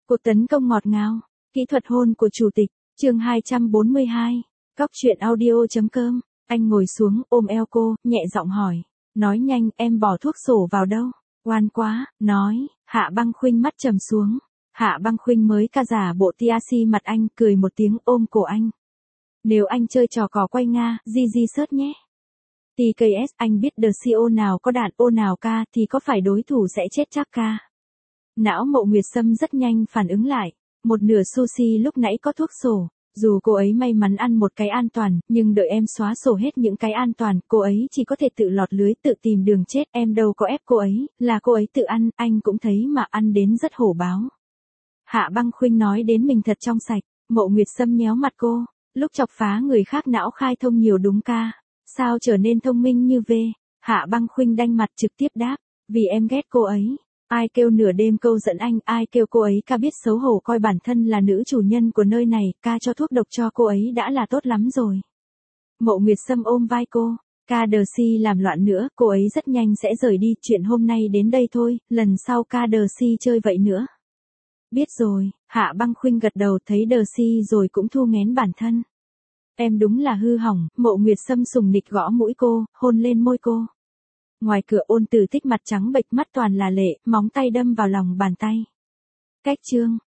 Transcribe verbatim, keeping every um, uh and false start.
Cuộc tấn công ngọt ngào, kỹ thuật hôn của chủ tịch, chương hai trăm bốn mươi hai, Cóc truyện audio.com, anh ngồi xuống ôm eo cô, nhẹ giọng hỏi, nói nhanh em bỏ thuốc sổ vào đâu, oan quá, nói, Hạ Băng Khuynh mắt trầm xuống, Hạ Băng Khuynh mới ca giả bộ tia si mặt anh, cười một tiếng ôm cổ anh. Nếu anh chơi trò cò quay Nga, gi gi search nhé. tê ca ét, anh biết The xê ô nào có đạn ô nào ca thì có phải đối thủ sẽ chết chắc ca. Não Mộ Nguyệt Sâm rất nhanh phản ứng lại, một nửa sushi lúc nãy có thuốc sổ, dù cô ấy may mắn ăn một cái an toàn, nhưng đợi em xóa sổ hết những cái an toàn, cô ấy chỉ có thể tự lọt lưới tự tìm đường chết, em đâu có ép cô ấy, là cô ấy tự ăn, anh cũng thấy mà ăn đến rất hổ báo. Hạ Băng Khuynh nói đến mình thật trong sạch, Mộ Nguyệt Sâm nhéo mặt cô, lúc chọc phá người khác não khai thông nhiều đúng ca, sao trở nên thông minh như về, Hạ Băng Khuynh đanh mặt trực tiếp đáp, vì em ghét cô ấy. Ai kêu nửa đêm câu dẫn anh, ai kêu cô ấy ca biết xấu hổ coi bản thân là nữ chủ nhân của nơi này, ca cho thuốc độc cho cô ấy đã là tốt lắm rồi. Mộ Nguyệt Sâm ôm vai cô, ca đờ si làm loạn nữa, cô ấy rất nhanh sẽ rời đi, chuyện hôm nay đến đây thôi, lần sau ca đờ si chơi vậy nữa. Biết rồi, Hạ Băng Khuynh gật đầu thấy đờ si rồi cũng thu nghén bản thân. Em đúng là hư hỏng, Mộ Nguyệt Sâm sùng nịch gõ mũi cô, hôn lên môi cô. Ngoài cửa Ôn Tử Tích mặt trắng bệch mắt toàn là lệ, móng tay đâm vào lòng bàn tay. Cách chương